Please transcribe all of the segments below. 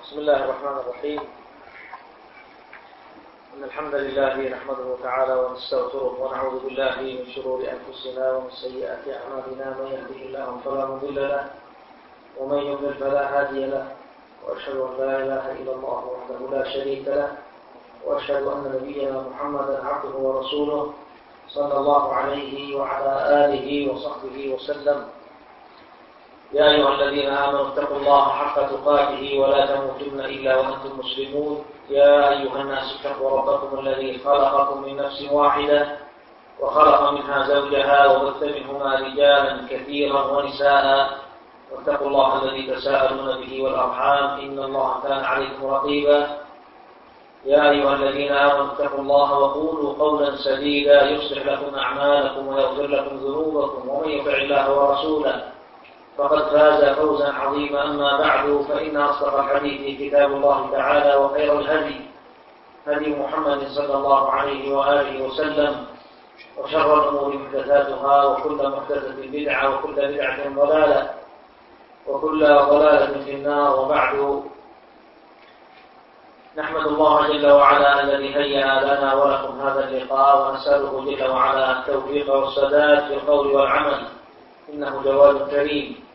بسم الله الرحمن الرحيم. إن الحمد لله نحمده تعالى ونستغفره ونعوذ بالله من شرور أنفسنا ومن سيئات أعمالنا، من يهده الله فلا مضل له ومن يضلل فلا هادي له، وأشهد أن لا إله إلا الله وحده لا شريك له، وأشهد أن نبينا محمدا عبده ورسوله صلى الله عليه وعلى آله وصحبه وسلم. يا أيها الذين آمنوا اتقوا الله حق تقاته ولا تموتن إلا وأنتم مسلمون. يا أيها الناس اتقوا ربكم الذي خلقكم من نفس واحدة وخلق منها زوجها وبث منهما رجالا كثيرا ونساء، واتقوا الله الذي تساءلون به والأرحام إن الله كان عليكم رقيبا. يا أيها الذين آمنوا اتقوا الله وقولوا قولا سديدا يصلح لكم أعمالكم ويغفر لكم ذنوبكم، ومن يطع الله ورسوله فقد فاز فوزا عظيما. أما بعد، فإن أصدق الحديث كتاب الله تعالى، وخير الهدي هدي محمد صلى الله عليه وآله وسلم، وشر الأمور محدثاتها، وكل محدثة بدعة، وكل بدعة ضلالة، وكل ضلالة في النار. وبعد، نحمد الله جل وعلا الذي هيأ لنا ولكم هذا اللقاء، ونسأله جل وعلا التوفيق والسداد في القول والعمل، إنه جواد كريم.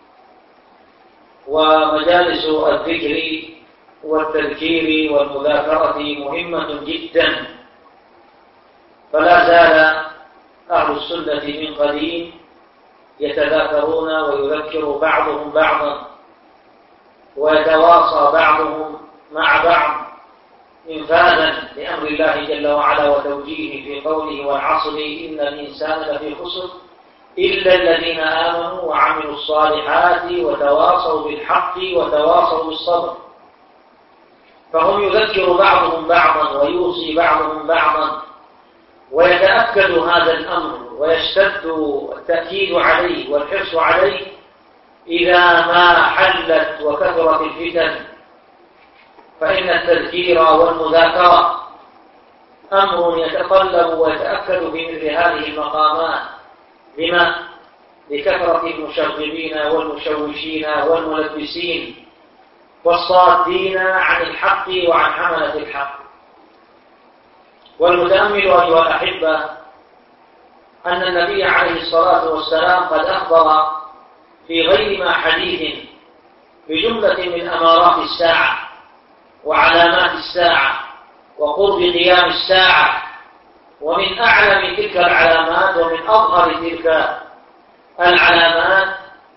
ومجالس الذكر والتذكير والمذاكرة مهمة جدا، فلا زال أهل السنة من قديم يتذاكرون ويذكر بعضهم بعضا، ويتواصى بعضهم مع بعض إنفاذا لأمر الله جل وعلا وتوجيهه في قوله: والعصر إن الإنسان لفي خسر إلا الذين آمنوا وعملوا الصالحات وتواصوا بالحق وتواصوا بالصبر. فهم يذكر بعضهم بعضا ويوصي بعضهم بعضا، ويتأكد هذا الأمر ويشتد التأكيد عليه والحرص عليه إذا ما حلت وكثرت الفتن، فإن التذكير والمذاكرة أمر يتطلب ويتأكد في مثل هذه المقامات. لما؟ لكثرة المشغبين والمشوشين والملبسين والصادين عن الحق وعن حملة الحق. والمتأمل أيها الأحبة أن النبي عليه الصلاة والسلام قد أخبر في غير ما حديث بجملة من أمارات الساعة وعلامات الساعة وقرب قيام الساعة. ومن أعلم تلك العلامات ومن أظهر تلك العلامات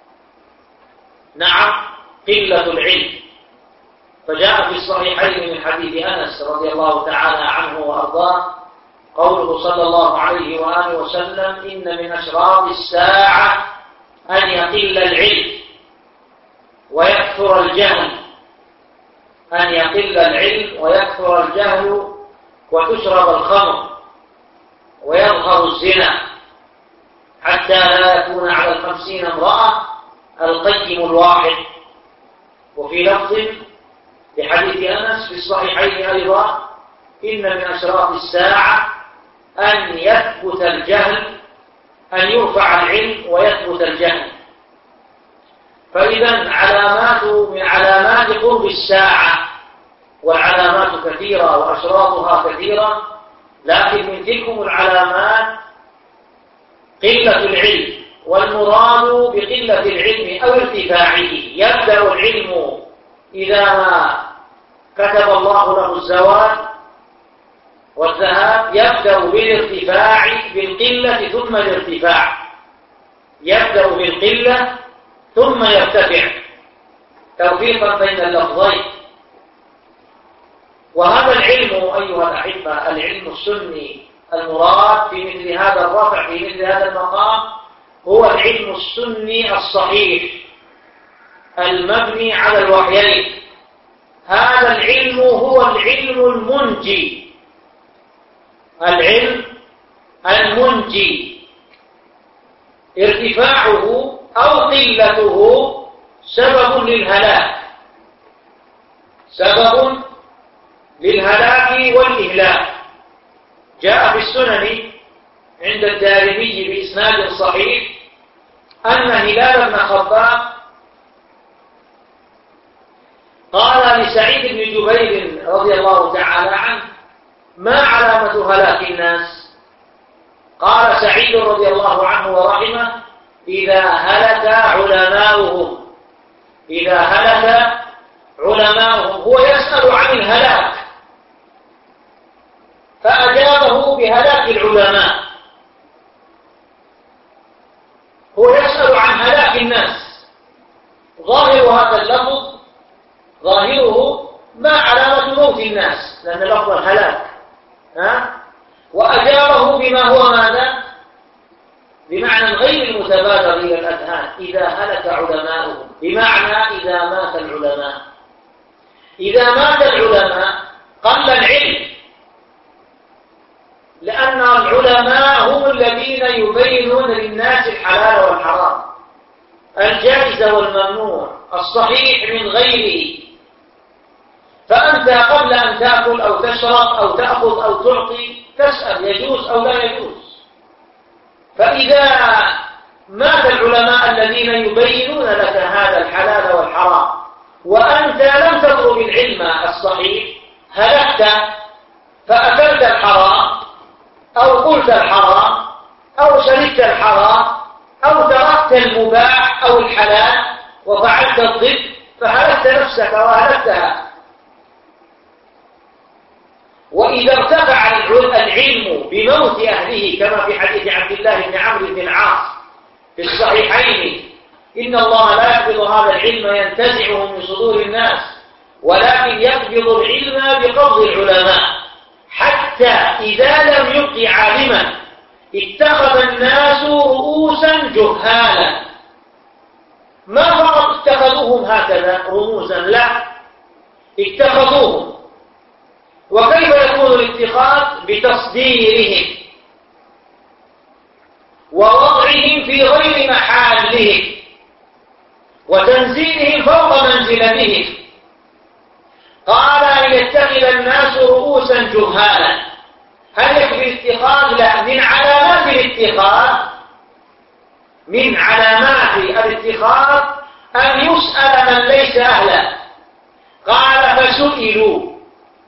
قلة العلم. فجاء في الصحيحين من حديث أنس رضي الله تعالى عنه وأرضاه قوله صلى الله عليه وآله وسلم: إن من أشراط الساعة أن يقل العلم ويكثر الجهل، أن يقل العلم ويكثر الجهل، وتشرب الخمر ويظهر الزنا، حتى لا يكون على 50 امرأة القيم الواحد. وفي لفظ لحديث أنس في الصحيحين أيضا: إن من أشراط الساعة أن يثبت الجهل، أن يرفع العلم ويثبت الجهل. فإذا من علامات قرب الساعة، والعلامات كثيرة وأشراطها كثيرة، لكن من تلكم العلامات قلة العلم. والمراد بقلة العلم أو ارتفاعه، يبدأ العلم إذا ما كتب الله له الزوال والذهاب، يبدأ بالارتفاع بالقلة ثم الارتفاع، يبدأ بالقلة ثم يرتفع، توفيقا بين اللفظين. وهذا العلم أيها الأحبة، العلم السني المراد في مثل هذا الرفع، في مثل هذا المقام، هو العلم السني الصحيح المبني على الوحيين. هذا العلم هو العلم المنجي، العلم المنجي. ارتفاعه أو قلته سبب للهلاك، سبب للهلاك والإهلاك. جاء في السنن عند الدارمي بإسناد صحيح أن هلال بن خباب قال لسعيد بن جبير رضي الله تعالى عنه: ما علامة هلاك الناس؟ قال سعيد رضي الله عنه ورحمه: إذا هلك علماؤهم. إذا هلك علماؤهم. هو يسأل عن الهلاك فأجابه بهلاك العلماء. هو يسأل عن هلاك الناس. ظاهر هذا اللفظ ظاهره ما علامة موت الناس، لأن لفظ الهلاك وأجابه بما هو ماذا؟ بمعنى غير المتبادر إلى الأذهان: إذا هلك علماؤهم، بمعنى إذا مات العلماء. إذا مات العلماء قل العلم، لأن العلماء هم الذين يبينون للناس الحلال والحرام، الجائز والممنوع، الصحيح من غيره. فأنت قبل أن تأكل أو تشرب أو تأخذ أو تعطي تسأل يجوز أو لا يجوز. فإذا مات العلماء الذين يبينون لك هذا الحلال والحرام وأنت لم تطلب العلم الصحيح، هلكت فأكلت الحرام أو قلت الحرام أو شربت الحرام أو تركت المباح أو الحلال وفعلت الضد، فهلكت نفسك وهلكتها. وإذا ارتفع العلم بموت أهله كما في حديث عبد الله بن عمرو بن العاص في الصحيحين: إن الله لا يقبض هذا العلم ينتزعه من صدور الناس، ولكن يقبض العلم بقبض العلماء، حتى إذا لم يبق عالما اتخذ الناس رؤوسا جهالا. ما فقط اتخذوهم هكذا رموزا، لا، اتخذوهم. وكيف يكون الاتخاذ؟ بتصديرهم ووضعهم في غير محلهم وتنزيلهم فوق منزلتهم. قال أن يتخذ الناس رؤوسا جهالا. هل يكفي الاتخاذ؟ لا. من علامات الاتخاذ أن يسأل من ليس أهلا. قال فسئلوا.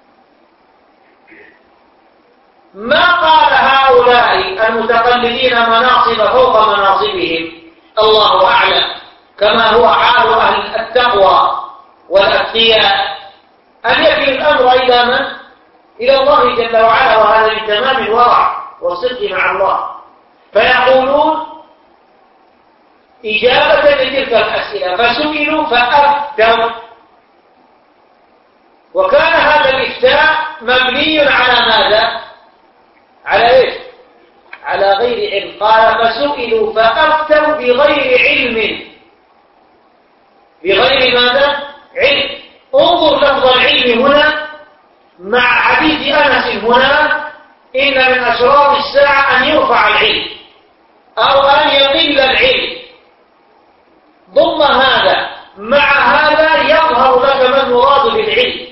ما قال هؤلاء المتقلدين مناصب فوق مناصبهم، الله أعلم، كما هو حال أهل التقوى والأتقياء، أن يكل الأمر إلى من؟ إلى الله جل وعلا، وهذا من تمام الورع والصدق مع الله. فيقولون إجابة لتلك الأسئلة: فسئلوا فأفتوا. وكان هذا الإفتاء مبني على ماذا؟ على إيش؟ على غير علم. قال فسئلوا فأفتوا بغير علم. بغير ماذا؟ علم. انظر لفظ العلم هنا مع حديث أنس هنا: إن من أشراط الساعة أن يرفع العلم أو أن يقل العلم. ضم هذا مع هذا يظهر لك ما المراد بالعلم،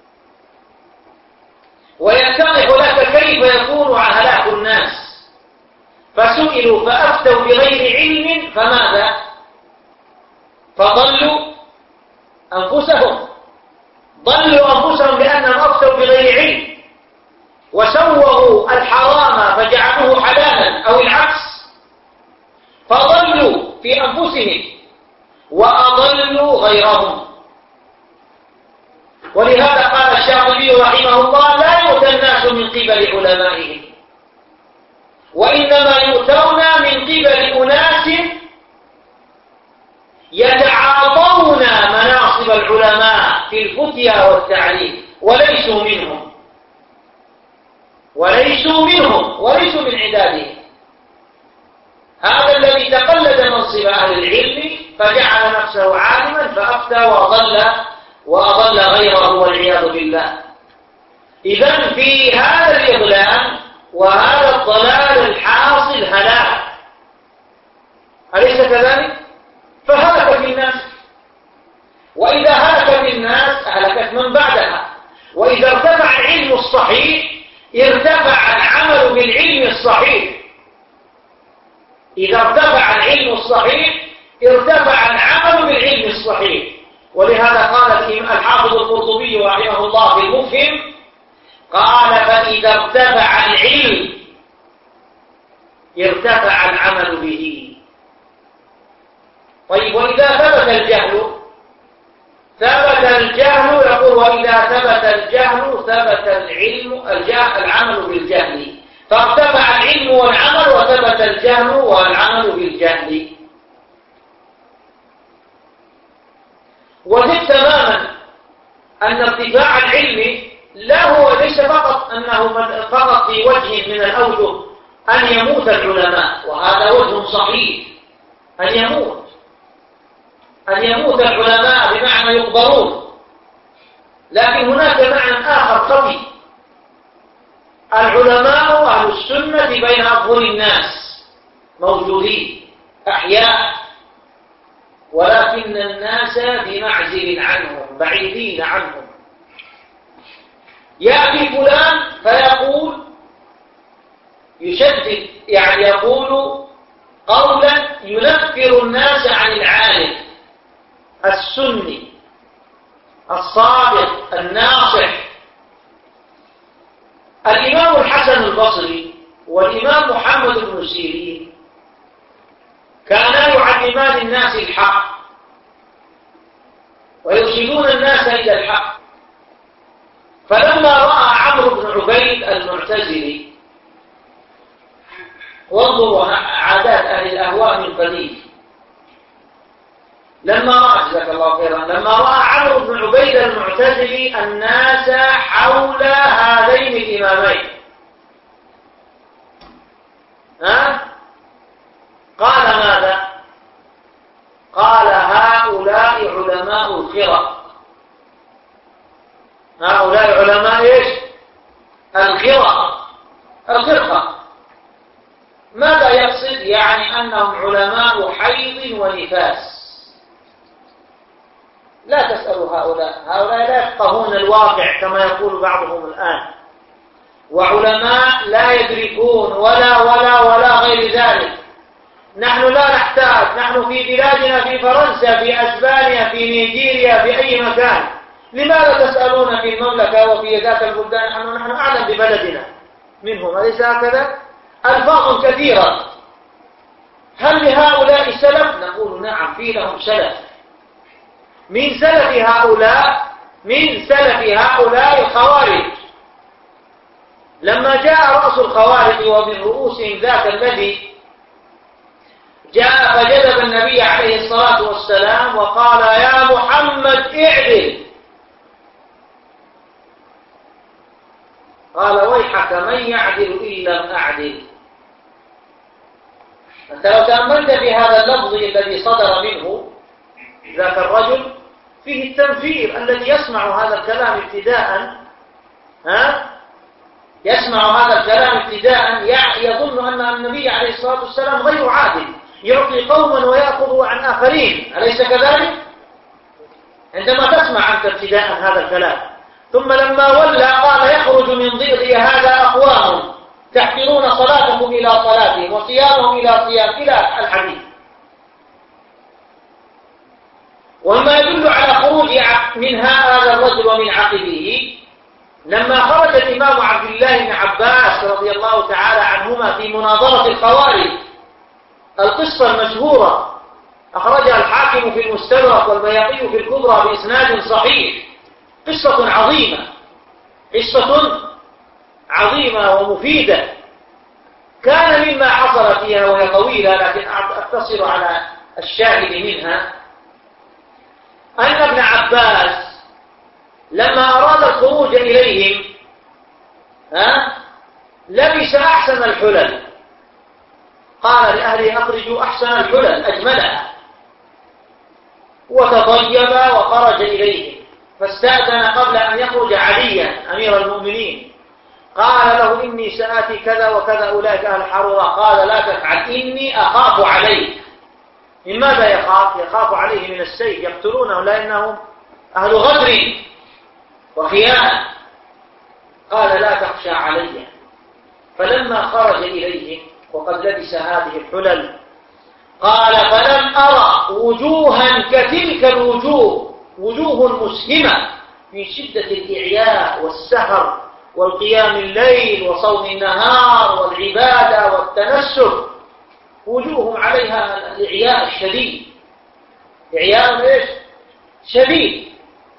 ويتضح لك كيف يكون هلاك الناس. فسئلوا فأفتوا بغير علم فماذا؟ فضلوا أنفسهم. ضلوا أنفسهم لأنهم أفتوا بغير علم، وسوغوا الحرام فجعلوه حلالا أو العكس، فضلوا في أنفسهم وأضلوا غيرهم. ولهذا قال الشاطبي رحمه الله: لا يؤتى الناس من قبل علمائهم، وإنما يؤتون من قبل أناس يتعاطون مناصب العلماء في الفتيا والتعليم وليسوا منهم من عدادهم. هذا الذي تقلد منصب أهل العلم فجعل نفسه عالما فأفتى وأضل غيره والعياذ بالله. إذن في هذا الإضلال وهذا الضلال الحاصل هلاك، أليس كذلك؟ فهلك في الناس، وإذا هلك في الناس هلكت من بعدها. وإذا ارتفع العلم الصحيح ارتفع العمل بالعلم الصحيح. إذا ارتفع العلم الصحيح ارتفع العمل بالعلم الصحيح. ولهذا قال الحافظ رحمه الله في المفهم قال فإذا ارتفع العلم ارتفع العمل به. طيب وإذا ثبت الجهل يقول وإذا ثبت الجهل ثبت العمل بالجهل، فارتفع العلم والعمل وثبت الجهل والعمل بالجهل. وذب تماما أن ارتفاع العلم لا هو ليس فقط أنه فقط في وجه من الأوجه أن يموت العلماء، وهذا وجه صحيح أن يموت العلماء بمعنى يقبرون، لكن هناك معنى آخر خفي. العلماء أهل السنة بين أظهر الناس موجودين أحياء، ولكن الناس بمعزل عنهم بعيدين عنهم. يأتي فلان فيقول يشدد، يعني يقول قولا ينفر الناس عن العالم السني الصادق الناصح. الإمام الحسن البصري والإمام محمد بن سيرين كانا يعلمان الناس الحق ويرشدون الناس إلى الحق. فلما رأى عمرو بن عبيد المعتزلي، وانظروا عادات أهل الأهواء من قديم، لما رأى عمرو بن عبيد المعتزلي الناس حول هذين الإمامين قال ماذا؟ قال هؤلاء علماء الخرق. هؤلاء علماء ايش؟ الخرقة. ماذا يقصد؟ يعني أنهم علماء حيض ونفاس. لا تسألوا هؤلاء لا يفقهون الواقع كما يقول بعضهم الآن، وعلماء لا يدركون ولا غير ذلك. نحن لا نحتاج، نحن في بلادنا في فرنسا في أسبانيا في نيجيريا في أي مكان، لماذا تسألون في المملكة وفي ذات البلدان؟ نحن أعلم ببلدنا منهم، أليس هكذا؟ ألفاظ كثيرة. هل لهؤلاء سلف؟ نقول نعم، في لهم سلف. من سلف هؤلاء الخوارج. لما جاء رأس الخوارج ومن رؤوسهم ذاك الذي جاء فجذب النبي عليه الصلاة والسلام وقال يا محمد اعدل، قال ويحك من يعدل إن لم أعدل. أنت لو تأملت في هذا اللفظ الذي صدر منه ذاك الرجل فيه التنفير. الذي يسمع هذا الكلام ابتداء يظن أن النبي عليه الصلاة والسلام غير عادل، يعطي قوما ويأخذ عن آخرين، أليس كذلك؟ عندما تسمع أنت ابتداء هذا الكلام، ثم لما ولى قال يخرج من ضئضي هذا أقوام تحقرون صلاتكم إلى صلاتهم وصيامهم إلى صيام، إلى الحديث. وما يدل على خروج من هذا الرجل ومن عقبه لما خرج الإمام عبد الله بن عباس رضي الله تعالى عنهما في مناظرة الخوارج. القصة المشهورة أخرجها الحاكم في المستدرك والبيهقي في الكبرى بإسناد صحيح. قصة عظيمة ومفيدة. كان مما حصل فيها، وهي طويلة لكن أقتصر على الشاهد منها، أن ابن عباس لما أراد الخروج إليهم لبس أحسن الحلل، قال لأهله أخرجوا أحسن الحلل أجملها، وتطيب وخرج إليهم. فاستأذن قبل أن يخرج عليا أمير المؤمنين، قال له إني سآتي كذا وكذا أولئك أهل الحرورة. قال لا تفعل، إني أخاف عليك. من ماذا يخاف؟ يخاف عليه من السيف، يقتلونه لأنهم أهل غدر وخيانة. قال لا تخشى علي. فلما خرج إليهم وقد لبس هذه الحلل قال فلم أرى وجوها كتلك الوجوه، وجوه مسهمة من شدة الإعياء والسهر والقيام الليل وصوم النهار والعبادة والتنسك، وجوههم عليها الإعياء الشديد، إعياء إيش؟ شديد.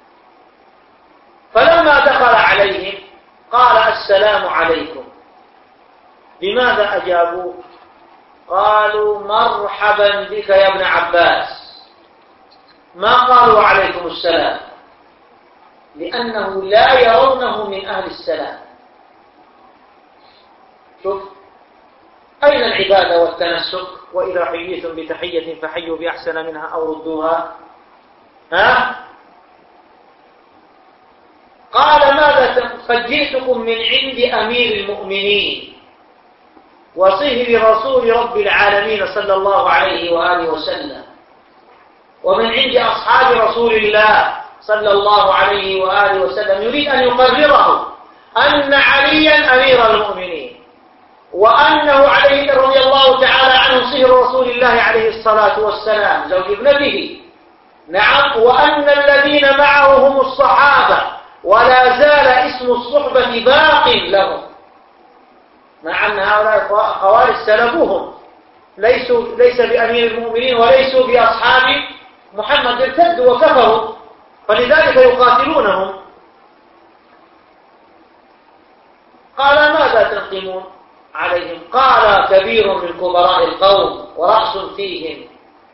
فلما دخل عليهم قال السلام عليكم. بماذا أجابوه؟ قالوا مرحبا بك يا ابن عباس، ما قالوا عليكم السلام، لأنه لا يرونه من أهل السلام. شوف أين العبادة والتنسك؟ وإذا حييتم بتحية فحيوا بأحسن منها أو ردوها. قال ماذا قد جئتكم من عند أمير المؤمنين وصهر رسول رب العالمين صلى الله عليه وآله وسلم، ومن عند أصحاب رسول الله صلى الله عليه وآله وسلم، يريد أن يقرره أن عليا أمير المؤمنين، وأنه عليه رضي الله تعالى عنه صهر رسول الله عليه الصلاة والسلام زوج ابنته، نعم، وأن الذين معه هم الصحابة، ولا زال اسم الصحبة باق لهم، مع أن هؤلاء خوارج سلبوهم، ليس بأمير المؤمنين وليسوا بأصحاب محمد، ارتدوا وكفروا، فلذلك يقاتلونهم. قال ماذا تنقمون عليهم؟ قال كبير من كبراء القوم ورأس فيهم.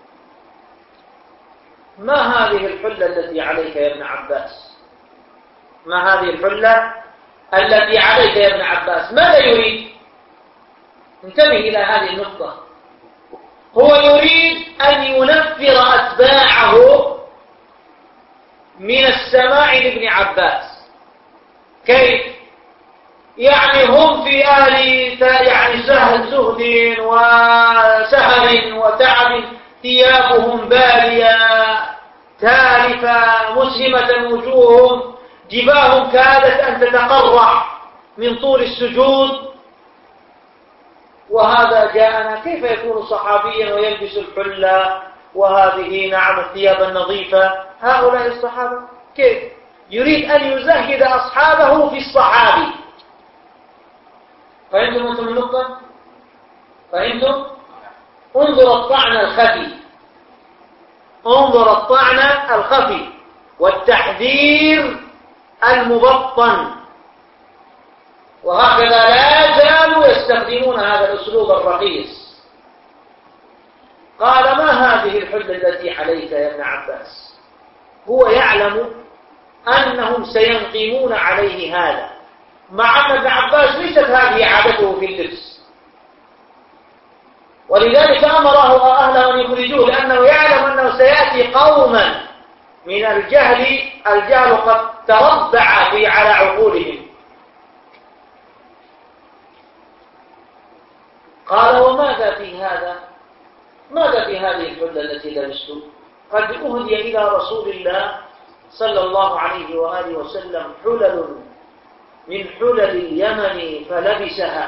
ما هذه الحلة التي عليك يا ابن عباس؟ ما هذه الحلة التي عليك يا ابن عباس؟ ماذا يريد؟ انتبه إلى هذه النقطة. هو يريد أن ينفر أتباعه من السماع لابن عباس. كيف؟ يعني هم في زهد وسهر وتعب، ثيابهم بالية تالفة مسهمة وجوههم، جباههم كادت أن تتقرع من طول السجود، وهذا جاءنا كيف يكون صحابيا ويلبس الحلة وهذه نعم الثياب النظيفة؟ هؤلاء الصحابة كيف؟ يريد أن يزهد أصحابه في الصحابي. فهمتم أنتم النقطة؟ فهمتم؟ انظر الطعن الخفي، انظر الطعن الخفي والتحذير المبطن. وهكذا لا زالوا يستخدمون هذا الأسلوب الرخيص. قال ما هذه الحلة التي عليك يا ابن عباس؟ هو يعلم أنهم سينقمون عليه هذا، مع أن ابن عباس ليست هذه عادته في اللبس، ولذلك أمره أهله أن يخرجوه، لأنه يعلم أنه سيأتي قوما من الجهل قد تربع على عقولهم. قال وماذا في هذا؟ ماذا في هذه الحلة التي لبسته؟ قد أهدي إلى رسول الله صلى الله عليه وآله وسلم حلل من حلل اليمن فلبسها،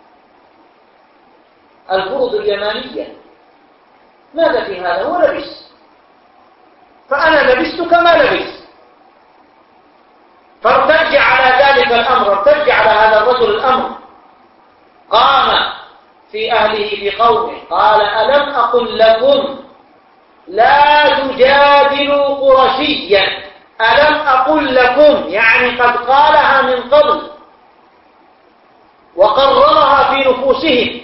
البرد اليمانية. ماذا في هذا؟ هو لبس، فأنا لبست كما لبس. فارتج على ذلك الأمر، ارتج على هذا الرجل الأمر، قام في أهله في قومه قال ألم أقل لكم لا تجادلوا قرشيا؟ ألم أقل لكم، يعني قد قالها من قبل وقررها في نفوسهم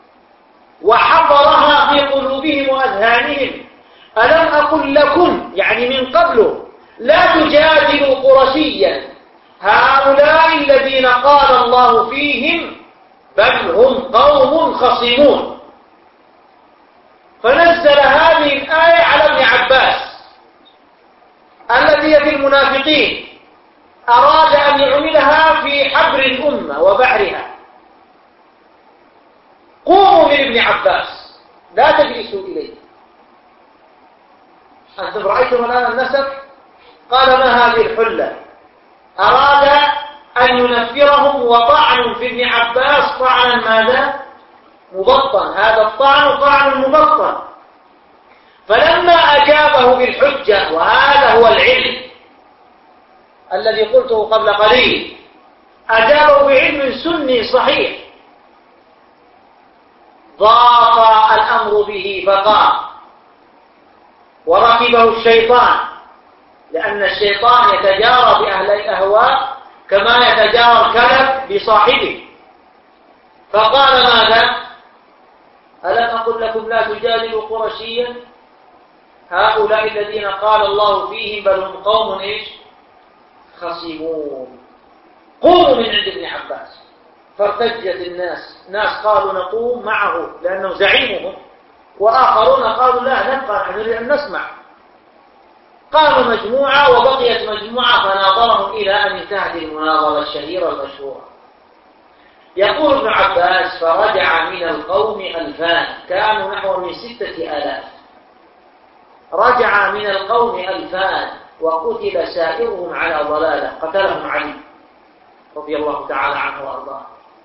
وحفرها في قلوبهم وأذهانهم. ألم أقل لكم يعني من قبل لا تجادلوا قرشيا، هؤلاء الذين قال الله فيهم بل هم قوم خصمون. فنزل هذه الآية على ابن عباس الذي في المنافقين، أراد أن يعملها في حبر الأمة وبعرها. قوموا من ابن عباس لا تجلسوا إليه. أنتم رأيتم الآن النسب؟ قال ما هذه الحلة؟ أراد أن ينفرهم، وطعن في ابن عباس طعنا ماذا؟ مبطن. هذا الطعن طعن مبطن. فلما أجابه بالحجة، وهذا هو العلم، الذي قلته قبل قليل، أجابه بعلم سني صحيح، ضاق الأمر به فقام وركبه الشيطان، لأن الشيطان يتجارى بأهل الأهواء كما يتجارى الكلب بصاحبه، فقال ماذا؟ ألم أقل لكم لا تجادلوا قرشيا هؤلاء الذين قال الله فيهم بل هم قوم خصمون. قوموا من عند ابن عباس، فارتجت الناس، ناس قالوا نقوم معه لأنه زعيمهم، وآخرون قالوا لا نبقى نحن نريد أن نسمع. قاموا مجموعة وبقيت مجموعة، فناظرهم إلى أن انتهت المناظرة الشهيرة المشهورة. يقول ابن عباس فرجع من القوم 2000، كانوا نحو من 6000، رجع من القوم 2000 وقتل سائرهم على ضلالة، قتلهم علي رضي الله تعالى عنه وأرضاه.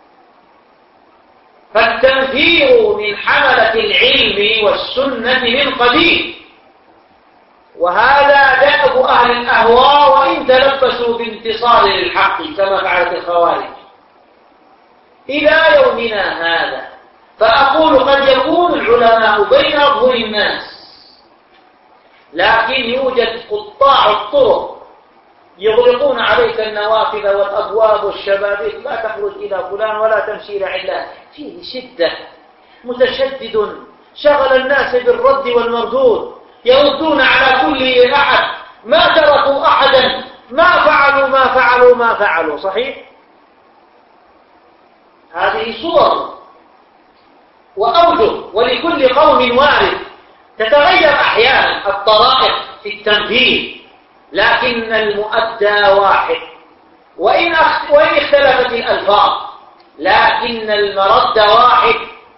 فالتنفير من حملة العلم والسنة من قديم، وهذا دأب أهل الأهواء وإن تلبسوا بانتصار للحق كما فعلت الخوارج إلى يومنا هذا. فأقول قد يكون العلماء بين أظهر الناس، لكن يوجد قطاع الطرق يغلقون عليك النوافذ والأبواب والشبابيك، لا تخرج إلى فلان ولا تمشي إلى علان، فيه شدة، متشدد، شغل الناس بالرد والمردود، يردون على كل أحد، ما تركوا أحدا، ما فعلوا صحيح؟ هذه صور وأوجه، ولكل قوم وارد، تتغير أحيانا الطرائق في التنفيذ، لكن المؤدى واحد، وإن اختلفت الألفاظ لكن المرد واحد،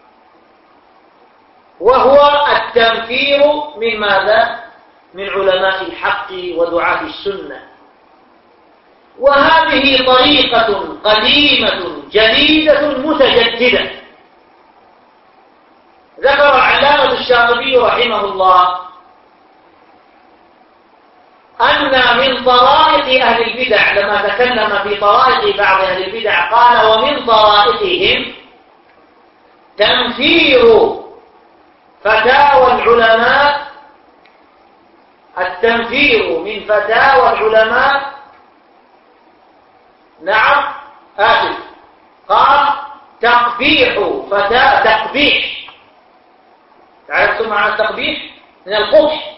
وهو التنفير من ماذا؟ من علماء الحق ودعاة السنة. وهذه طريقة قديمة جديدة متجددة. ذكر العلامة الشاطبي رحمه الله أن من طرائق أهل البدع، لما تكلم في طرائق بعض أهل البدع قال ومن طرائقهم تنفير فتاوى العلماء، التنفير من فتاوى العلماء، نعم آسف، قال تقبيح تقبيح، عرفتم معنى التقبيح؟ من القبح،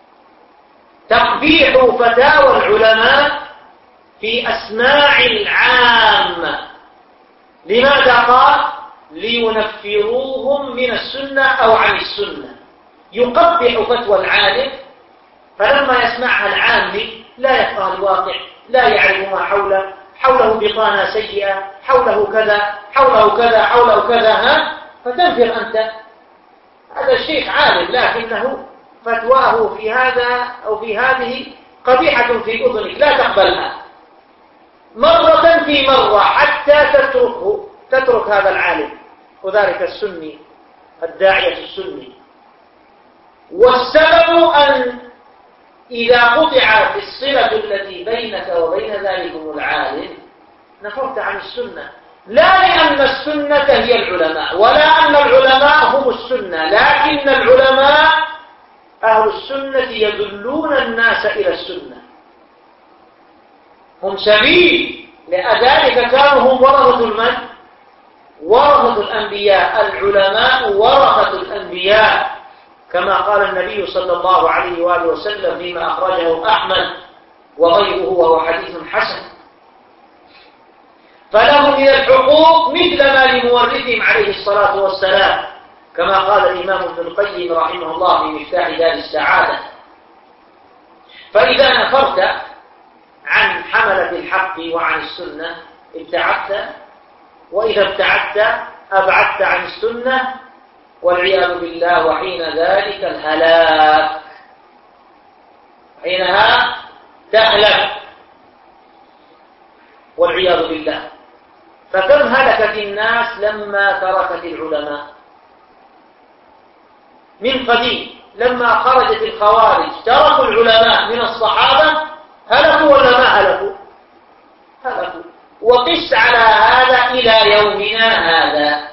تقبيح فتاوى العلماء في أسماع العامة. لماذا قال؟ لينفروهم من السنة أو عن السنة. يقبح فتوى العالم، فلما يسمعها العامي لا يفقه الواقع، لا يعرف ما حوله بطانة سيئة، حوله كذا حوله كذا، فتنفر أنت. هذا الشيخ عالم لكنه فتواه في هذا أو في هذه قبيحة في أذنك، لا تقبلها مرة في مرة حتى تترك هذا العالم وذلك السني الداعية السني. والسبب أن إذا قطعت الصلة التي بينك وبين ذلكم العالم نفرت عن السنة، لا لأن السنة هي العلماء ولا أن العلماء هم السنة، لكن العلماء أهل السنة يدلون الناس إلى السنة، هم سبيل، لذلك كانوا هم ورثة من؟ ورثة الأنبياء. العلماء ورثة الأنبياء، كما قال النبي صلى الله عليه وآله وسلم فيما أخرجه أحمد وغيره وهو حديث حسن. فلهم من الحقوق مثل ما لمورثهم عليه الصلاة والسلام، كما قال الإمام ابن القيم رحمه الله في مفتاح دار السعادة. فإذا نفرت عن حملة الحق وعن السنة ابتعدت، وإذا ابتعدت أبعدت عن السنة والعياذ بالله، وحين ذلك الهلاك، حينها تهلك والعياذ بالله. فكم هلكت الناس لما تركت العلماء من قديم، لما خرجت الخوارج تركوا العلماء من الصحابة هلكوا ولا ما هلكوا؟ هلكوا. وقس على هذا إلى يومنا هذا،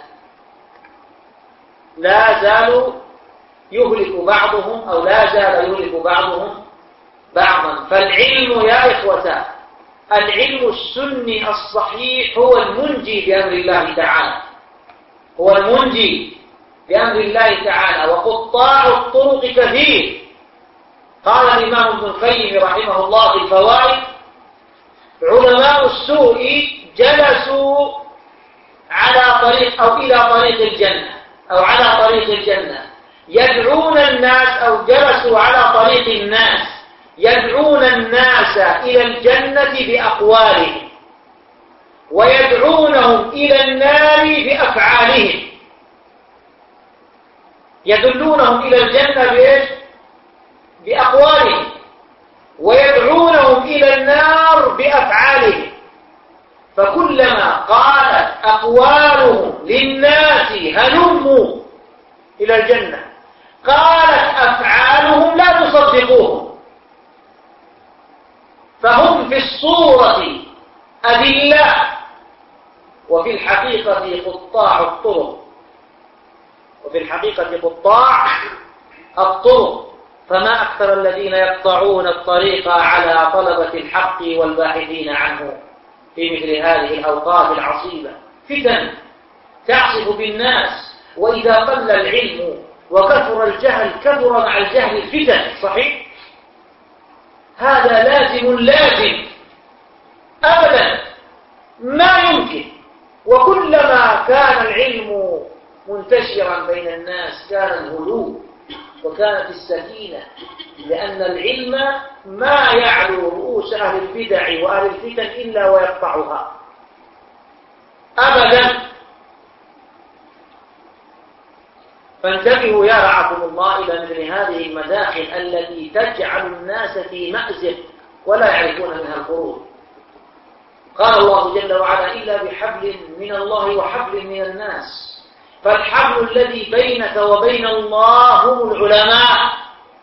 لا زالوا يهلك بعضهم أو لا زال يهلك بعضهم بعضا. فالعلم يا إخوة، العلم السني الصحيح هو المنجي بأمر الله تعالى، هو المنجي بأمر الله تعالى. وقطاع الطرق كثير. قال الإمام ابن القيم رحمه الله في الفوائد: علماء السوء جلسوا على طريق أو إلى طريق الجنة أو على طريق الجنة يدعون الناس، أو جلسوا على طريق الناس يدعون الناس إلى الجنة بأقوالهم، ويدعونهم إلى النار بأفعالهم. يدلونهم إلى الجنة بإيش؟ بأقوالهم، ويدعونهم إلى النار بأفعالهم. فكلما قالت أقوالهم للناس هلموا إلى الجنة، قالت أفعالهم لا تصدقوهم. فهم في الصورة أذلاء، وفي الحقيقة قطاع الطرق، وفي الحقيقة قطاع الطرق. فما أكثر الذين يقطعون الطريق على طلبة الحق والباحثين عنه في مثل هذه الأوقات العصيبة. فتن تعصف بالناس، وإذا قل العلم وكثر الجهل كثر مع الجهل الفتن. صحيح؟ هذا لازم أبدا، ما يمكن. وكلما كان العلم منتشرا بين الناس كان الهدوء وكانت السكينة، لأن العلم ما يعلو رؤوس أهل البدع وأهل الفتن إلا ويقطعها أبدا. فانتبهوا يا رعاكم الله إلى مثل هذه المداخل التي تجعل الناس في مأزق ولا يعرفون منها الخروج. قال الله جل وعلا: إلا بحبل من الله وحبل من الناس. فالحبل الذي بينك وبين الله هم العلماء.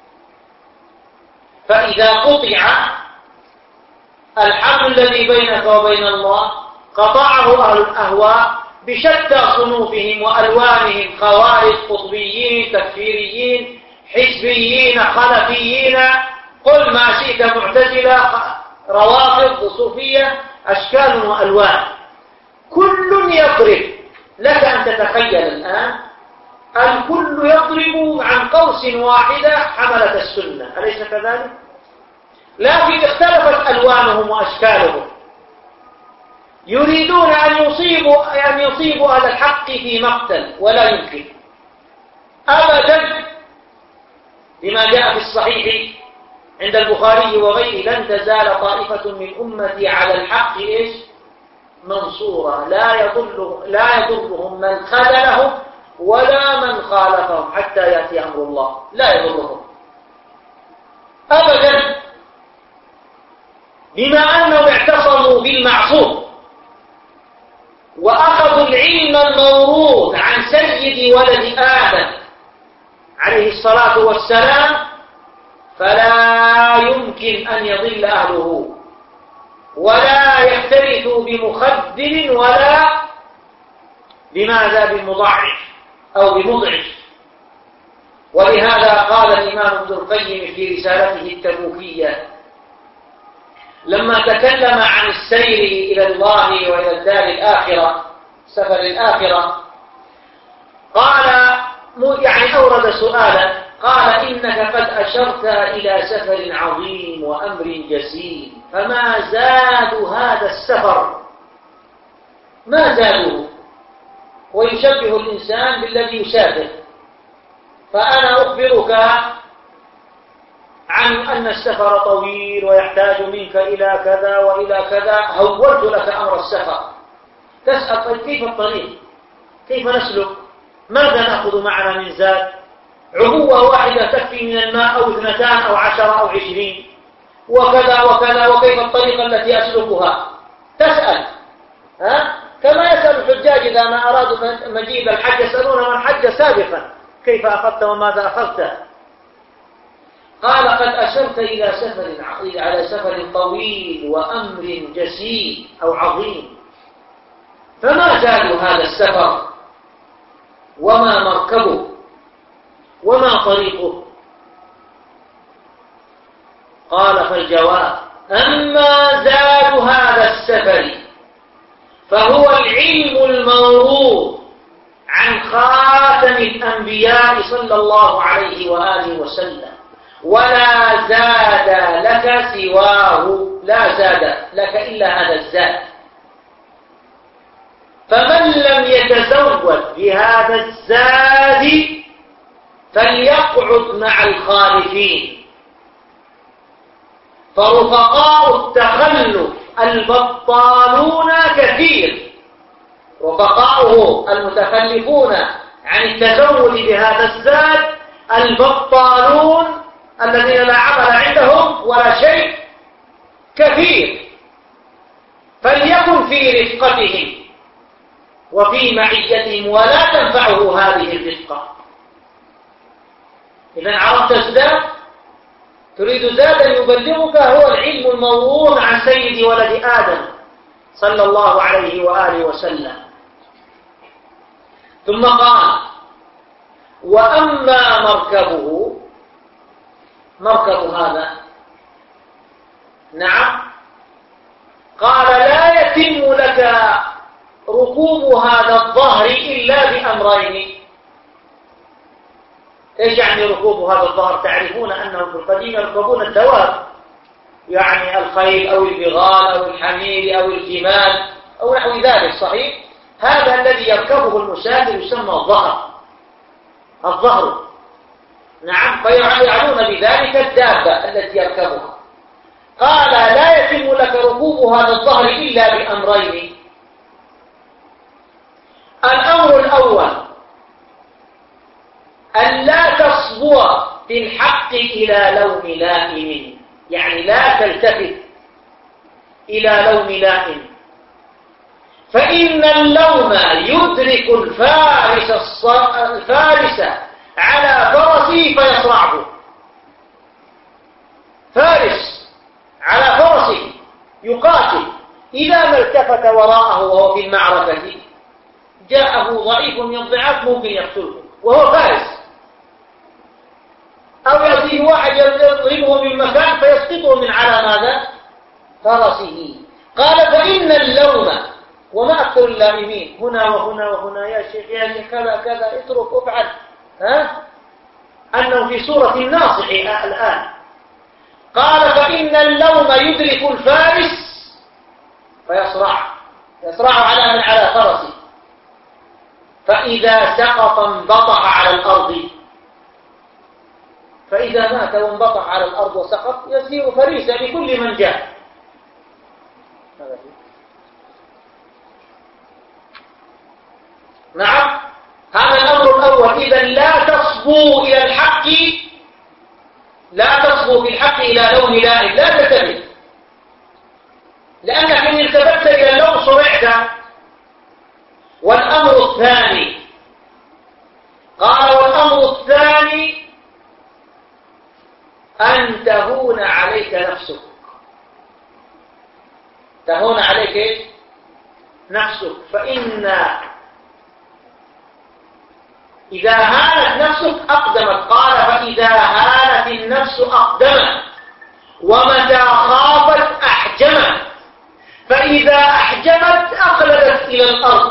فإذا قطع الحبل الذي بينك وبين الله قطعه أهل الأهواء بشتى صنوفهم وألوانهم: خوارج، قطبيين، تكفيريين، حزبيين، خلفيين، قل ما شئت، معتزلة، روافض، صوفية، أشكال وألوان. كل يضرب. لك أن تتخيل الآن الكل يضرب عن قوس واحدة حملة السنة، أليس كذلك؟ لكن اختلفت ألوانهم وأشكالهم، يريدون أن يصيبوا أهل الحق في مقتل، ولا يمكن أبدا. لما جاء في الصحيح عند البخاري وغيره: لن تزال طائفة من أمتي على الحق منصورة، لا يضرهم من خذلهم ولا من خالفهم حتى يأتي أمر الله. لا يضرهم أبدا، بما أنهم اعتصموا بالمعصوم وأخذوا العلم الموروث عن سيد ولد آدم عليه الصلاة والسلام، فلا يمكن أن يضل أهله ولا يحترثوا بمخدر ولا بمضاعف أو بمضعف. ولهذا قال الإمام ابن القيم في رسالته التبوكية لما تكلم عن السير إلى الله وإلى الدار الآخرة، سفر الآخرة، قال أورد سؤالا، قال: إنك قد أشرت إلى سفر عظيم وأمر جسيم، فما زادوا هذا السفر؟ ما زادوه. ويشبه الإنسان بالذي يسافر. فأنا أخبرك عن أن السفر طويل ويحتاج منك إلى كذا وإلى كذا، هولت لك أمر السفر. تسأل: كيف الطريق؟ كيف نسلك؟ ماذا نأخذ معنا من زاد؟ عبوة واحدة تكفي من الماء أو 2 أو 10 أو 20، وكذا وكذا، وكيف الطريقة التي أسلكها؟ تسأل. كما يسأل الحجاج إذا ما أرادوا مجيء الحج، يسألون من حج سابقا: كيف أخذت وماذا أخذت؟ قال قد أسرت على سفر طويل وأمر جسيم أو عظيم، فما زال هذا السفر وما مركبه وما طريقه؟ قال فالجواب: أما زاد هذا السفر فهو العلم الموروث عن خاتم الأنبياء صلى الله عليه وآله وسلم، ولا زاد لك سواه، لا زاد لك إلا هذا الزاد. فمن لم يتزود بهذا الزاد فليقعد مع الخالفين، فرفقاء التخلف البطالون كثير، رفقاؤه المتخلفون عن التزود بهذا الزاد البطالون الذين لا عمل عندهم ولا شيء كثير، فليكن في رفقتهم وفي معيتهم ولا تنفعه هذه الرفقة. إذا عرفت الزاد، تريد زادا يبلغك، هو العلم الموروث عن سيد ولد آدم صلى الله عليه وآله وسلم. ثم قال: وأما مركبه، مركب هذا، نعم، قال: لا يتم لك ركوب هذا الظهر إلا بأمرين. ايش يعني ركوب هذا الظهر؟ تعرفون أنهم في القديم يركبون الدواب، يعني الخيل أو البغال أو الحمير أو الجمال أو نحو ذلك، صحيح؟ هذا الذي يركبه المسافر يسمى الظهر، الظهر، نعم، فيعنون بذلك الدابة التي يركبها. قال: لا يتم لك ركوب هذا الظهر إلا بأمرين. الأمر الأول: أن لا تصبو في الحق إلى لوم لائم، يعني لا تلتفت إلى لوم لائم، فإن اللوم يدرك الفارس على فرسه فيصرعه. فارس على فرسه يقاتل، إذا ما التفت وراءه وهو في المعركة جاءه ضعيف من الضعاف ممكن يقتله وهو فارس، أو يأتيه واحد يضربه من مكان فيسقطه من على ماذا؟ فرسه. قال: فإن اللوم، وما أكثر اللائمين هنا وهنا وهنا، يا شيخ يا شيخ كذا كذا، اترك افعل، أنه في سورة الناصح الآن. قال: فإن اللوم يدرك الفارس فيصرع على من على فرسه، فإذا سقط انبطح على الأرض، فإذا مات وانبطح على الأرض وسقط يصير فريسا لكل من جاء. نعم، هذا الأمر الأول. إذا لا تصبو إلى الحق، لا تصبو في الحق إلى لوم لائم، لا تلتفت، لأنك إن التفت إلى اللوم صرعت. والأمر الثاني، قال: والأمر الثاني أن تهون عليك نفسك. تهون عليك نفسك، فإن إذا هانت نفسك أقدمت. قال: فإذا هانت النفس أقدمت، ومتى خافت أحجمت، فإذا أحجمت أخلدت إلى الأرض.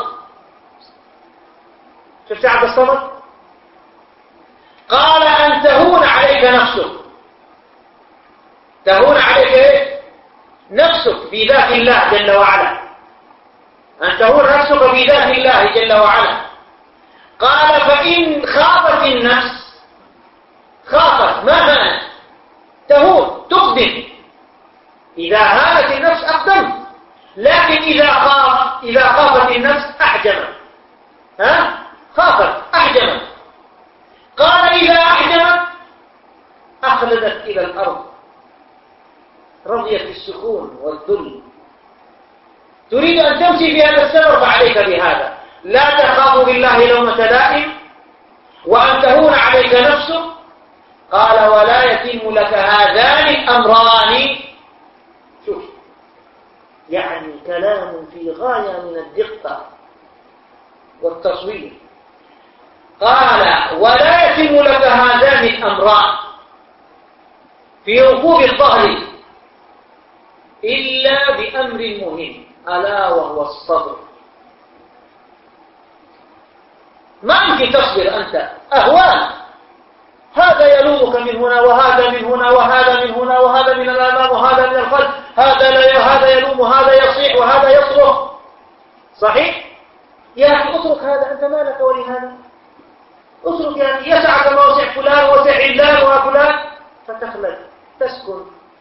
شفت عبد الصمد؟ قال: أن تهون عليك نفسك. تهون عليك إيه؟ نفسك في ذات الله جل وعلا، أن تهون نفسك في ذات الله جل وعلا. قال: فإن خافت النفس، خافت ما هانت، تهون تقدم. إذا هانت النفس أقدم، لكن إذا خافت النفس أحجمت. خافت أحجمت. قال: إذا أحجمت أخلدت إلى الأرض، رضيت بالسكون والذل. تريد أن تمشي في هذا السفر فعليك بهذا، لا تخاف بالله لومة لائم، وأن تهون عليك نفسك، قال ولا يتم لك هذان الأمران. شوف، يعني كلام في غاية من الدقة والتصوير. قال ولا يتم لك هذان الأمران في ركوب الظهر إلا بأمر مهم، ألا وهو الصبر. ما يمكن تصبر أنت، أهوال، هذا يلومك من هنا وهذا من هنا وهذا من هنا وهذا من الأمام وهذا من الخلف، هذا يلوم وهذا يصيح وهذا يصرخ. صحيح؟ يا أخي اترك هذا، أنت مالك ولهذا؟ اترك، يعني يسعك ما وسع فلان وسع علان وفلان، فتخلد تسكن،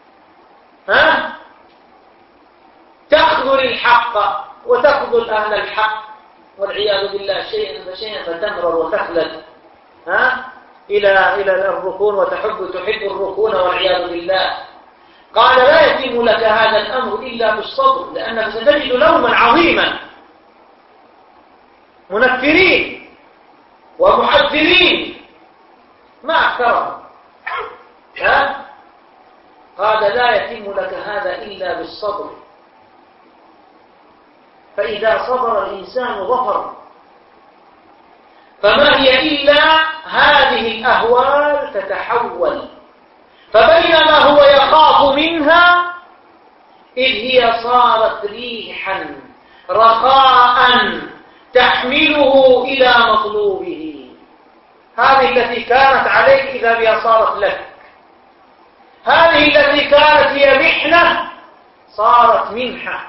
تخذل الحق وتخذل أهل الحق والعياذ بالله، شيئا فشيئا فتمرر وتخلد إلى الركون وتحب الركون والعياذ بالله. قال لا يتم لك هذا الأمر إلا بالصبر، لأنك ستجد لوما عظيما، منفرين ومحذرين ما أكثرهم. قال لا يتم لك هذا إلا بالصبر، فإذا صبر الإنسان ظفر. فما هي إلا هذه الأهوال تتحول، فبينما هو يخاف منها إذ هي صارت ريحا رخاء تحمله إلى مطلوبه. هذه التي كانت عليك إذا بها صارت لك، هذه التي كانت هي محنة صارت منحة.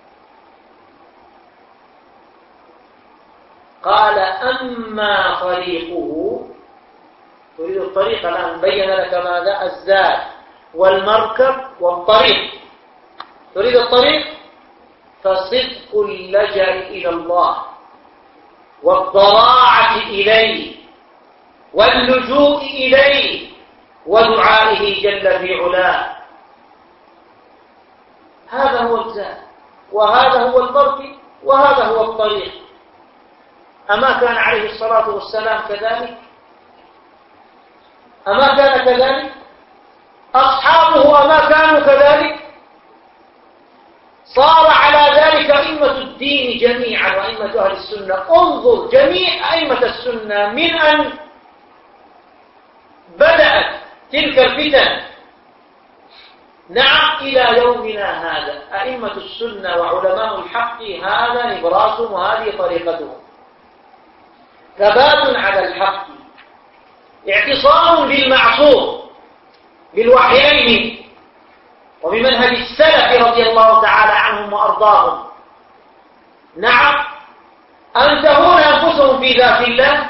قال أما طريقه، تريد الطريق، الآن بين لك ماذا؟ الزاد والمركب والطريق. تريد الطريق، فصدق اللجأ إلى الله والضراعة إليه واللجوء إليه ودعائه جل في علاه. هذا هو الزاد، وهذا هو المركب، وهذا هو الطريق. أما كان عليه الصلاة والسلام كذلك؟ أما كان كذلك؟ أصحابه أما كانوا كذلك؟ صار على ذلك أئمة الدين جميعا وأئمة أهل السنة. انظر جميع أئمة السنة من أن بدأت تلك الفتن، نعم، إلى يومنا هذا أئمة السنة وعلماء الحق هذا نبراسهم وهذه طريقتهم: ثبات على الحق، اعتصام بالمعصوم بالوحيين وبمنهج السلف رضي الله تعالى عنهم وأرضاهم. نعم، أن تهون أنفسهم في ذات الله،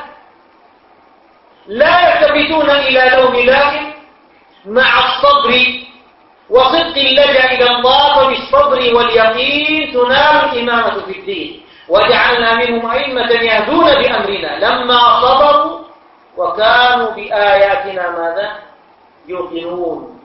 لا يلتفتون إلى لوم لائم، مع الصبر وصدق اللجأ إلى الله، فبالصبر واليقين تنال الإمامة في الدين. وجعلنا منهم أئمة يهدون بأمرنا لما صبروا وكانوا بآياتنا ماذا؟ يوقنون.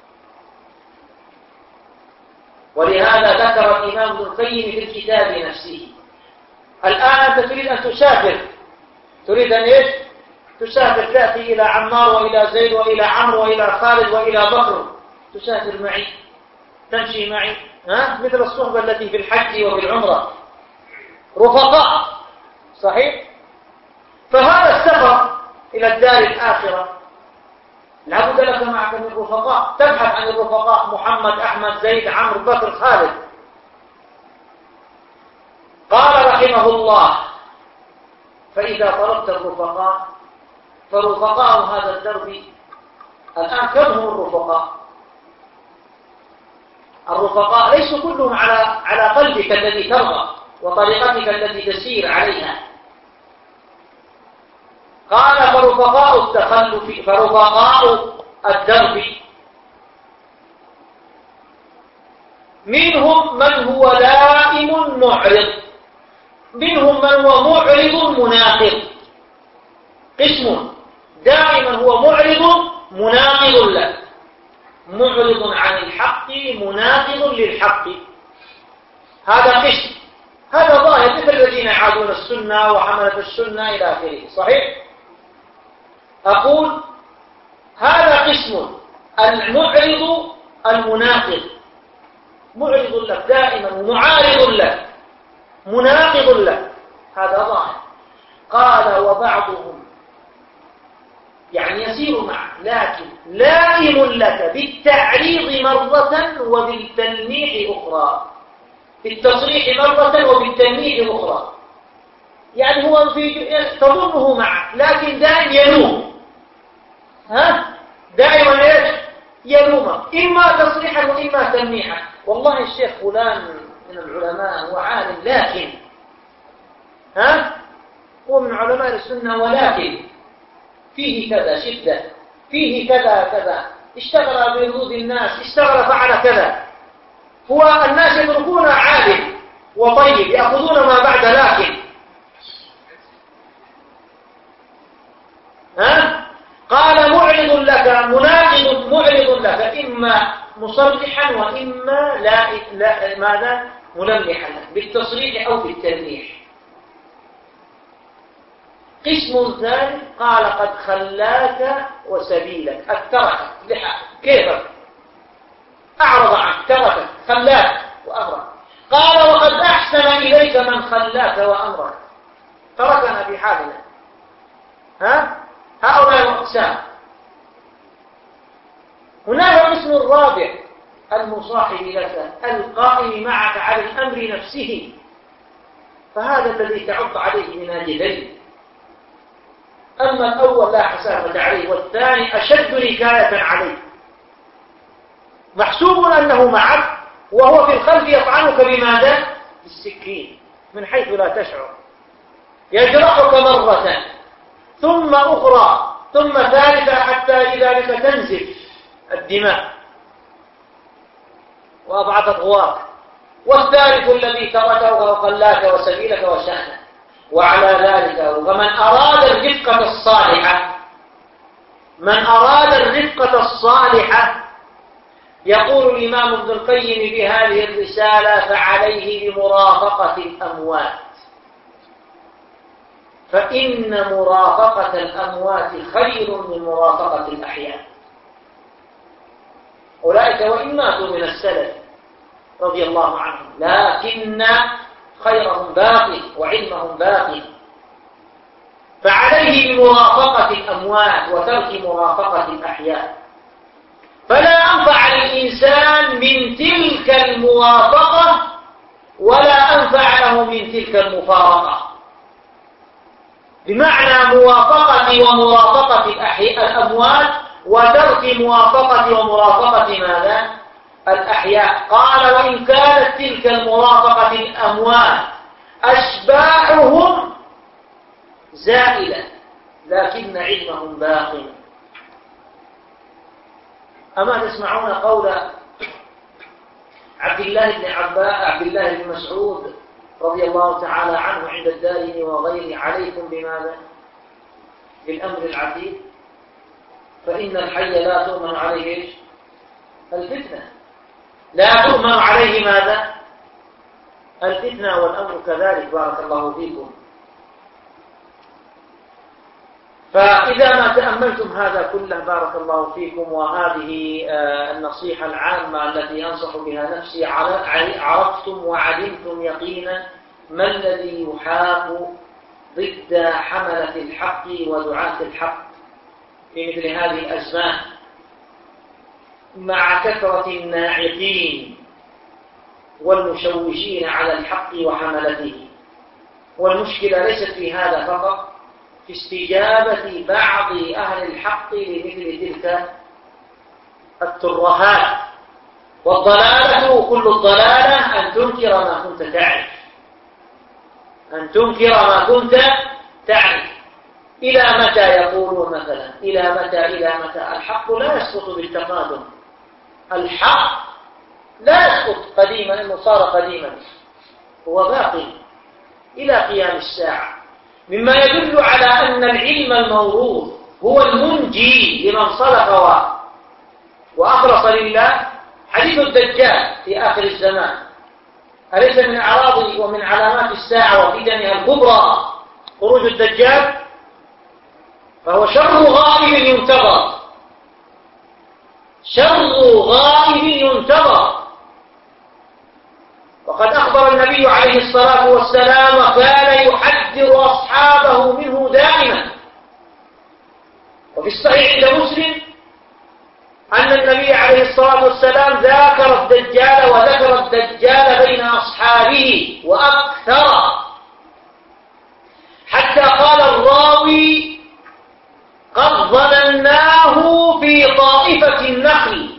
ولهذا ذكر الإمام ابن القيم في الكتاب نفسه. الآن أنت تريد أن تسافر، تريد أن إيش؟ تسافر، تأتي إلى عمار وإلى زيد وإلى عمرو وإلى خالد وإلى بكر، تسافر معي، تمشي معي، مثل الصحبة التي في الحج وفي العمرة، رفقاء. صحيح؟ فهذا السفر إلى الدار الآخرة لابد لك معك من رفقاء، تبحث عن الرفقاء: محمد، أحمد، زيد، عمرو، بكر، خالد. قال رحمه الله: فإذا طلبت الرفقاء فرفقاء هذا الدرب الآن كم هم الرفقاء؟ الرفقاء ليسوا كلهم على قلبك الذي ترغب وطريقتك التي تسير عليها. قال: فرفقاء التخلف، فرفقاء الدرب منهم من هو لائم معرض، منهم من هو معرض مناقض. قسم دائما هو معرض مناقض له، معرض عن الحق مناقض للحق، هذا قسم. هذا ظاهر مثل الذين يعادون السنة وحملة السنة إلى آخره. صحيح؟ أقول هذا قسم: المعرض المناقض، معرض لك دائما ومعارض لك مناقض لك، هذا ظاهر. قال: وبعضهم يعني يسير معك لكن لائم لك بالتعريض مرة وبالتلميح أخرى، بالتصريح مرة وبالتلميح أخرى، يعني هو تظنه معك لكن دائما يلوم، دائما ايش؟ يلومك، إما تصريحا وإما تلميحا. والله الشيخ فلان من العلماء هو عالم لكن هو من علماء السنة ولكن فيه كذا شدة، فيه كذا كذا، اشتغل بردود الناس، اشتغل فعل كذا. هو الناس يتركون عالم وطيب يأخذون ما بعد لكن قال: معرض لك مناقض، معرض لك إما مصرحا وإما لا ماذا ملمحا بالتصريح أو بالتلميح. قسم ثالث قال: قد خلاك وسبيلك، أتركك كيفك، أعرض عنك، تركك، خلاك وأمرك. قال: وقد أحسن إليك من خلاك وأمرك، تركنا في حالنا. هؤلاء الأقسام. هناك القسم الرابع: المصاحب لك، القائم معك على الأمر نفسه، فهذا الذي تعض عليه بناجذين. أما الأول لا حسابة عليه، والثاني أشد نكاية عليه، محسوب أنه معك وهو في الخلف يطعنك بماذا؟ بالسكين من حيث لا تشعر، يجرحك مرة ثم أخرى ثم ثالثة حتى إذا بك تنزف الدماء وأبعثت غواك. والثالث الذي تركه وخلاك وسبيلك وشأنك. وعلى ذلك ومن أراد الرفقة الصالحة، من أراد الرفقة الصالحة يقول الإمام ابن القيم بهذه الرسالة: فعليه بمرافقة الأموات، فإن مرافقة الأموات خير من مرافقة الأحياء. أولئك وإن ماتوا من السلف رضي الله عنهم لكن خيرهم باقي وعلمهم باقي. فعليه بمرافقة الأموات وترك مرافقة الأحياء. فلا أنفع للإنسان من تلك الموافقة ولا أنفع له من تلك المفارقة، بمعنى موافقة ومرافقة الأموات وترك موافقة ومرافقة ماذا؟ الأحياء. قال: وإن كانت تلك المرافقة الأموات أشباحهم زائلة لكن علمهم باق. أما تسمعون قول عبد الله بن مسعود رضي الله تعالى عنه عند الدارمي وغيره: عليكم بماذا؟ بالأمر العتيد، فإن الحي لا تؤمن عليه إيش؟ الفتنة، لا تؤمن عليه ماذا؟ الفتنة. والأمر كذلك، بارك الله فيكم. فإذا ما تأملتم هذا كله بارك الله فيكم، وهذه النصيحة العامة التي أنصح بها نفسي، عرفتم وعلمتم يقينا ما الذي يحاق ضد حملة الحق ودعاة الحق في مثل هذه الأزمان مع كثرة الناعقين والمشوشين على الحق وحملته. والمشكلة ليست في هذا فقط، في استجابة بعض أهل الحق لمثل تلك الترهات. والضلالة كل الضلالة أن تنكر ما كنت تعرف، أن تنكر ما كنت تعرف. إلى متى يقولون مثلا؟ إلى متى؟ الحق لا يسقط بالتقادم، الحق لا يسقط قديما، إنه صار قديما، هو باقي إلى قيام الساعة، مما يدل على أن العلم الموروث هو المنجي لمن صدق وأخلص لله. حديث الدجال في آخر الزمان أليس من أعراض ومن علامات الساعة وفتنها الكبرى خروج الدجال؟ فهو شر غائب ينتظر، شر غائب ينتظر. وقد أخبر النبي عليه الصلاة والسلام وكان يحذر أصحابه منه دائما. وفي الصحيح عند مسلم أن النبي عليه الصلاة والسلام ذكر الدجال وذكر الدجال بين أصحابه وأكثر، حتى قال الراوي قد ظنناه في طائفة النخل.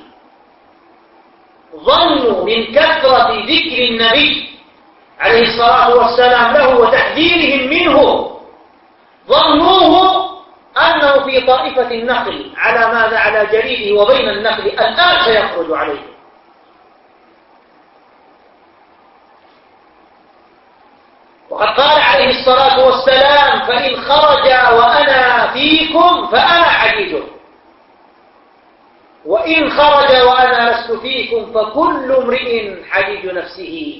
ظنوا من كثرة ذكر النبي عليه الصلاة والسلام له وتحذيرهم منه، ظنوه أنه في طائفة النخل على ماذا؟ على جريده وبين النخل الآن سيخرج عليه. وقد قال عليه الصلاة والسلام فإن خرج وأنا فيكم فأنا حجيجه، وإن خرج وأنا لست فيكم فكل امرئ حجيج نفسه.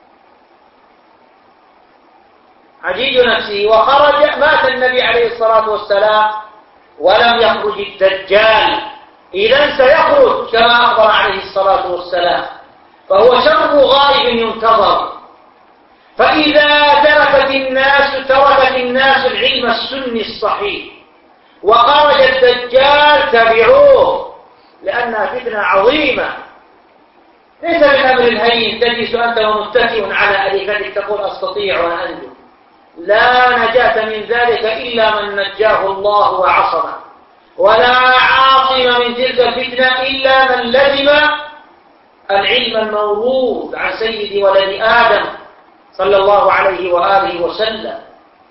حجيج نفسه. وخرج، مات النبي عليه الصلاة والسلام ولم يخرج الدجال، إذن سيخرج كما أخبر عليه الصلاة والسلام، فهو شر غائب ينتظر. فإذا تركت الناس العلم السني الصحيح وخرج الدجال تبعوه، لأنها فتنة عظيمة ليس بالأمر الهين تجلس أنت ومتكئ على أريكتك تقول أستطيع وأنا أنجو. لا نجاة من ذلك إلا من نجاه الله وعصمه، ولا عاصم من تلك الفتنة إلا من لزم العلم الموروث عن سيد ولد آدم صلى الله عليه وآله وسلم.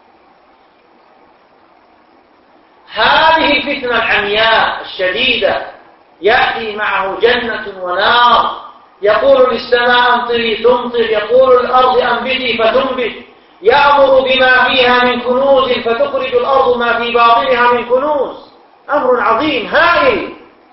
هذه الفتنة العمياء الشديدة يأتي معه جنة ونار، يقول للسماء أمطري تمطر، يقول للأرض أنبتي فتنبت، يأمر بما فيها من كنوز فتخرج الأرض ما في باطنها من كنوز. أمر عظيم هائل.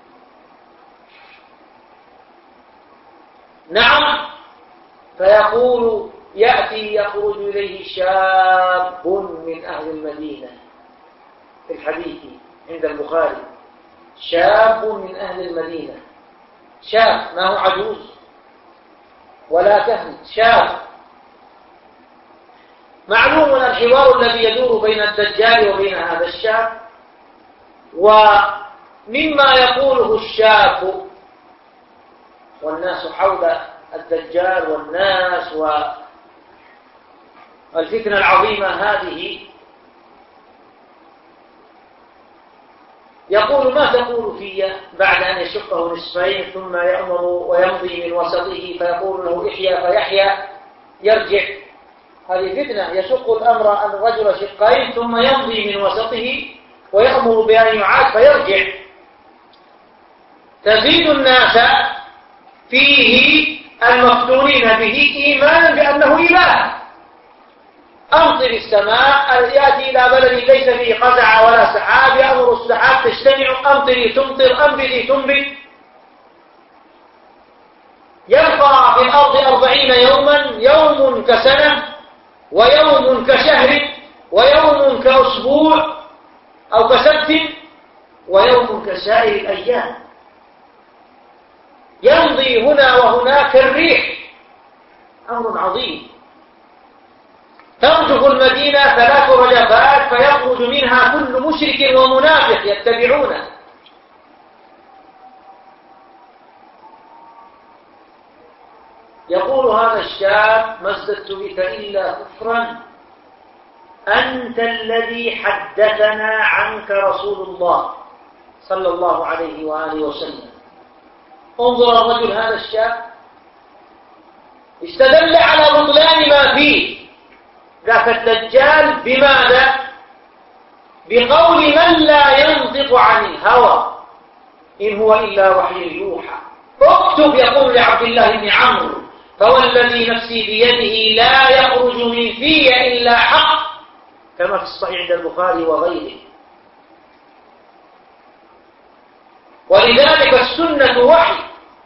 نعم. فيقول يأتي يخرج إليه شاب من أهل المدينة، في الحديث عند البخاري شاب من أهل المدينة. شاب ما هو عجوز ولا كهن، شاب. معلوم الحوار الذي يدور بين الدجال وبين هذا الشاب، ومما يقوله الشاب والناس حول الدجال والناس والفتنة العظيمة هذه، يقول ما تقول في بعد أن يشقه نصفين ثم يأمر ويمضي من وسطه فيقول له احيا فيحيا يرجع. هذه فتنة، يشق الأمر أن الرجل شقين ثم يمضي من وسطه ويأمر بأن يعاد فيرجع. تزيد الناس فيه المفتونين به إيمانا بأنه إله. أمطر السماء، يأتي إلى بلد ليس فيه قزع ولا سحاب، يأمر السحاب تجتمع، أمطري تمطر، أنبتي تنبت. يبقى في الأرض 40 يوما، يوم كسنة ويوم كشهر ويوم كأسبوع أو كسبت ويوم كسائر الأيام. يمضي هنا وهناك الريح. أمر عظيم. ترجف المدينة 3 رجفات فيخرج منها كل مشرك ومنافق يتبعونه. يقول هذا الشاب ما ازددت بك إلا كفرا، أنت الذي حدثنا عنك رسول الله صلى الله عليه وآله وسلم. انظر الرجل هذا الشاب استدل على بطلان ما فيه ذاك الدجال بماذا؟ بقول من لا ينطق عن الهوى إن هو إلا وحي يوحى. اكتب، يقول لعبد الله بن عمرو فوالذي نفسي بيده لا يخرج من في إلا حق، كما في الصحيح عند البخاري وغيره. ولذلك السنة وحي،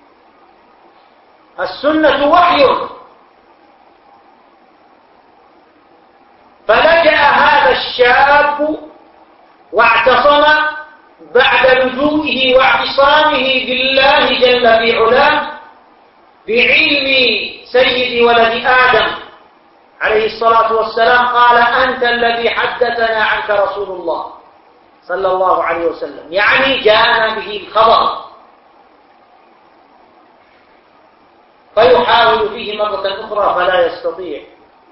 السنة وحي. فلجأ هذا الشاب واعتصم بعد لجوئه واعتصامه بالله جل في علاه بعلم سيد ولد آدم عليه الصلاة والسلام، قال: أنت الذي حدثنا عنك رسول الله صلى الله عليه وسلم، يعني جاءنا به الخبر، فيحاول فيه مرة أخرى فلا يستطيع،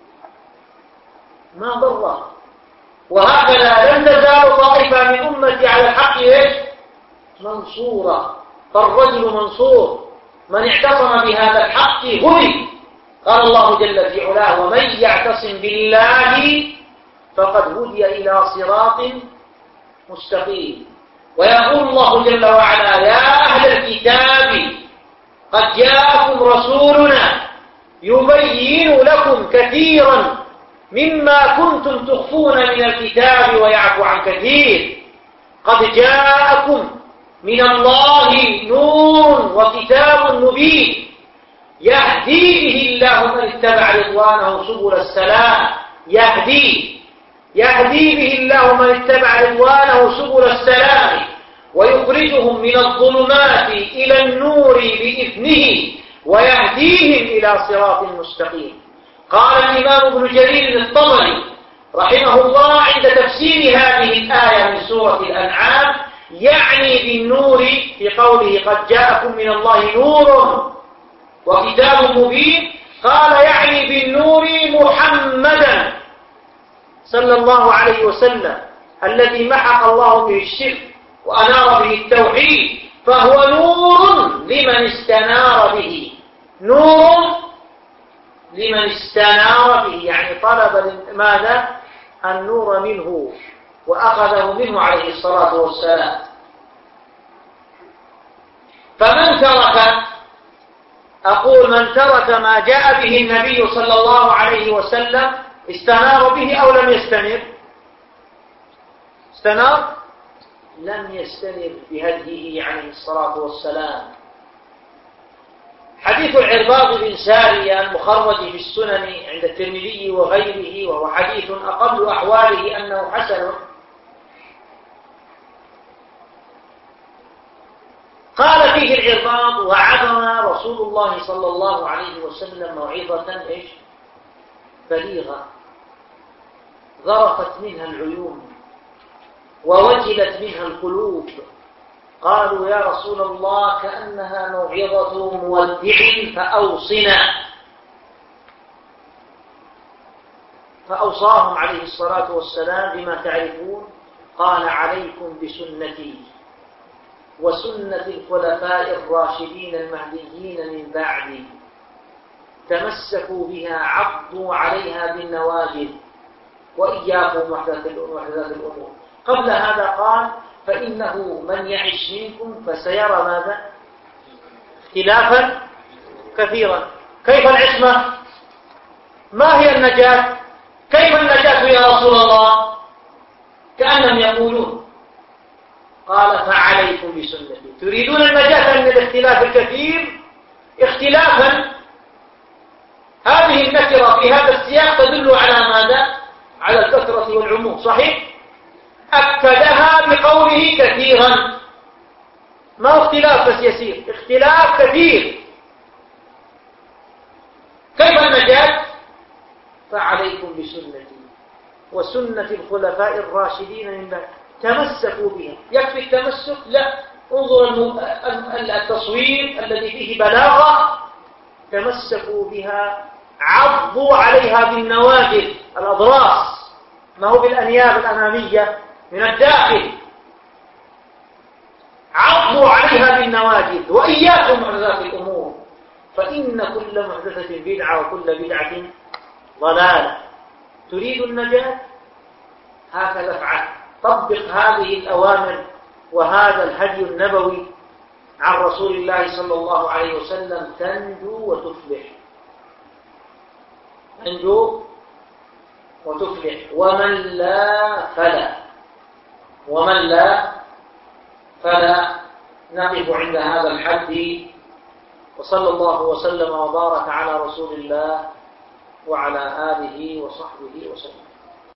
ما ضره. وهكذا لن تزال طائفة من أمتي على الحق منصورة، فالرجل منصور من اعتصم بهذا الحق هدي. قال الله جل في علاه: ومن يعتصم بالله فقد هدي إلى صراط مستقيم. ويقول الله جل وعلا: يا أهل الكتاب قد جاءكم رسولنا يبين لكم كثيرا مما كنتم تخفون من الكتاب ويعفو عن كثير، قد جاءكم من الله نور وكتاب مبين يهدي به الله من اتبع رضوانه سبل السلام، يهدي به الله من اتبع رضوانه سبل السلام ويخرجهم من الظلمات إلى النور بإذنه ويهديهم إلى صراط مستقيم. قال الإمام ابن جرير الطبري رحمه الله عند تفسير هذه الآية من سورة الأنعام، يعني بالنور في قوله: قد جاءكم من الله نور وكتاب مبين، قال يعني بالنور محمدا صلى الله عليه وسلم الذي محق الله به الشرك وأنار به التوحيد، فهو نور لمن استنار به، نور لمن استنار به، يعني طلب ماذا؟ النور منه وأخذه منه عليه الصلاة والسلام. فمن ترك، أقول من ترك ما جاء به النبي صلى الله عليه وسلم استنار به أو لم يستنر؟ استنار؟ لم يستنر بهديه عليه الصلاة والسلام. حديث العرباض بن سارية المخرج في السنن عند الترمذي وغيره، وهو حديث أقل أحواله أنه حسن، قال فيه العرباض: وعظنا رسول الله صلى الله عليه وسلم موعظة بليغة ذرفت منها العيون ووجلت منها القلوب. قالوا: يا رسول الله كأنها موعظة مودع فأوصنا. فأوصاهم عليه الصلاة والسلام بما تعرفون، قال: عليكم بسنتي وسنة الخلفاء الراشدين المهديين من بعدي، تمسكوا بها عضوا عليها بالنواجذ، وإياكم محدثات الأمور. قبل هذا قال: فإنه من يعش منكم فسيرى ماذا؟ اختلافا كثيرا. كيف العصمة؟ ما هي النجاة؟ كيف النجاة يا رسول الله؟ كأنهم يقولون، قال: فعليكم بسنتي. تريدون النجاة من الاختلاف الكثير؟ اختلافا، هذه النكرة في هذا السياق تدل على ماذا؟ على الكثرة والعموم، صحيح؟ أكدها بقوله كثيرا، ما هو اختلاف بس يسير، اختلاف كثير. كيف النجاة؟ فعليكم بسنتي وسنة الخلفاء الراشدين من بعد، تمسكوا بها. يكفي التمسك؟ لا، انظر التصوير الذي فيه بلاغة، تمسكوا بها عضوا عليها بالنواجذ، الأضراس، ما هو بالأنياب الأمامية من الداخل، عضوا عليها بالنواجذ. وإياكم محدثات الأمور، فإن كل محدثة بدعة وكل بدعة ضلالة. تريد النجاة؟ هكذا افعل، طبق هذه الأوامر وهذا الهدي النبوي عن رسول الله صلى الله عليه وسلم، تنجو وتفلح، تنجو وتفلح. ومن لا فلا نقف عند هذا الحد. وصلى الله وسلم وبارك على رسول الله وعلى آله وصحبه وسلم.